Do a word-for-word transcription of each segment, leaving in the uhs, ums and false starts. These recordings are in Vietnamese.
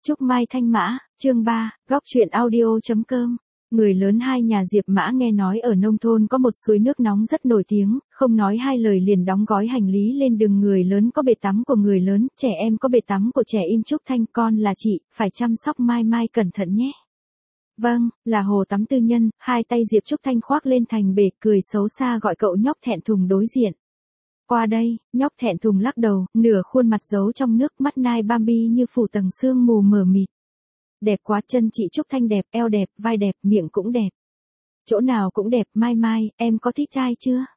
Trúc Mai Thanh Mã, chương ba, góc truyện audio.com. Người lớn hai nhà Diệp Mã nghe nói ở nông thôn có một suối nước nóng rất nổi tiếng, không nói hai lời liền đóng gói hành lý lên đường. Người lớn có bể tắm của người lớn, trẻ em có bể tắm của trẻ em. Trúc Thanh, con là chị, phải chăm sóc Mai Mai cẩn thận nhé. Vâng, là hồ tắm tư nhân. Hai tay Diệp Trúc Thanh khoác lên thành bể, cười xấu xa gọi cậu nhóc thẹn thùng đối diện. Qua đây, nhóc thẹn thùng lắc đầu, nửa khuôn mặt giấu trong nước, mắt nai Bambi như phủ tầng sương mù mờ mịt. Đẹp quá, chân chị Trúc Thanh đẹp, eo đẹp, vai đẹp, miệng cũng đẹp. Chỗ nào cũng đẹp. Mai Mai, em có thích trai chưa?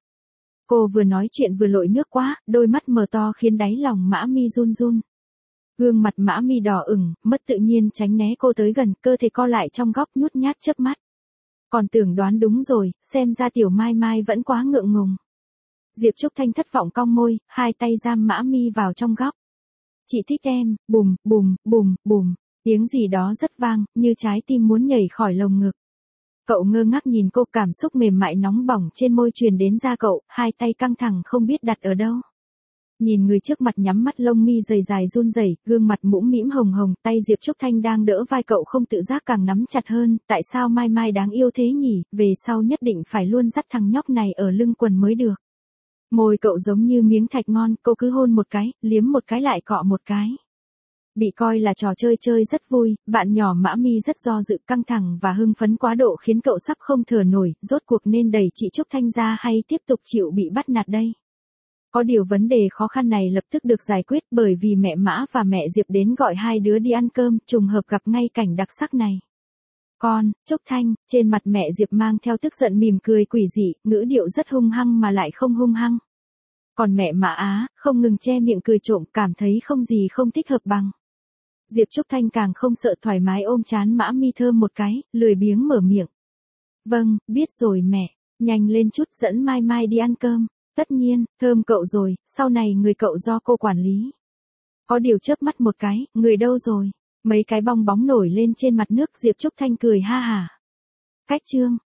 Cô vừa nói chuyện vừa lội nước quá, đôi mắt mờ to khiến đáy lòng Mã Mi run run. Gương mặt Mã Mi đỏ ửng, mất tự nhiên tránh né cô tới gần, cơ thể co lại trong góc nhút nhát chớp mắt. Còn tưởng đoán đúng rồi, xem ra tiểu Mai Mai vẫn quá ngượng ngùng. Diệp Trúc Thanh thất vọng cong môi, hai tay giam Mã Mi vào trong góc. Chị thích em. Bùm, bùm, bùm, bùm. Tiếng gì đó rất vang, như trái tim muốn nhảy khỏi lồng ngực. Cậu ngơ ngác nhìn cô, cảm xúc mềm mại nóng bỏng trên môi truyền đến da cậu, hai tay căng thẳng không biết đặt ở đâu. Nhìn người trước mặt nhắm mắt, lông mi dày dài run rẩy, gương mặt mũm mĩm hồng hồng, tay Diệp Trúc Thanh đang đỡ vai cậu không tự giác càng nắm chặt hơn. Tại sao Mai Mai đáng yêu thế nhỉ, về sau nhất định phải luôn dắt thằng nhóc này ở lưng quần mới được. Môi cậu giống như miếng thạch ngon, cô cứ hôn một cái, liếm một cái lại cọ một cái. Bị coi là trò chơi chơi rất vui, bạn nhỏ Mã Mi rất do dự, căng thẳng và hưng phấn quá độ khiến cậu sắp không thở nổi. Rốt cuộc nên đẩy chị Trúc Thanh ra hay tiếp tục chịu bị bắt nạt đây? Có điều vấn đề khó khăn này lập tức được giải quyết, bởi vì mẹ Mã và mẹ Diệp đến gọi hai đứa đi ăn cơm, trùng hợp gặp ngay cảnh đặc sắc này. Con, Trúc Thanh, trên mặt mẹ Diệp mang theo tức giận mỉm cười quỷ dị, ngữ điệu rất hung hăng mà lại không hung hăng. Còn mẹ Mã Á, không ngừng che miệng cười trộm, cảm thấy không gì không thích hợp bằng. Diệp Trúc Thanh càng không sợ, thoải mái ôm trán Mã Mi thơm một cái, lười biếng mở miệng. Vâng, biết rồi mẹ, nhanh lên chút, dẫn Mai Mai đi ăn cơm. Tất nhiên, thơm cậu rồi, sau này người cậu do cô quản lý. Có điều chớp mắt một cái, người đâu rồi? Mấy cái bong bóng nổi lên trên mặt nước. Diệp Trúc Thanh cười ha hả. Cách chương.